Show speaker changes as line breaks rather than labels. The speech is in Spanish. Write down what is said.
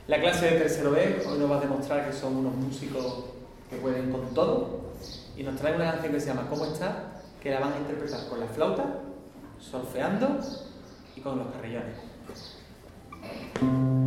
La clase de tercero B hoy nos va a demostrar que son unos músicos que pueden con todo y nos traen una canción que se llama ¿Cómo estás?, que la van a interpretar con la flauta, solfeando y con los carrillones.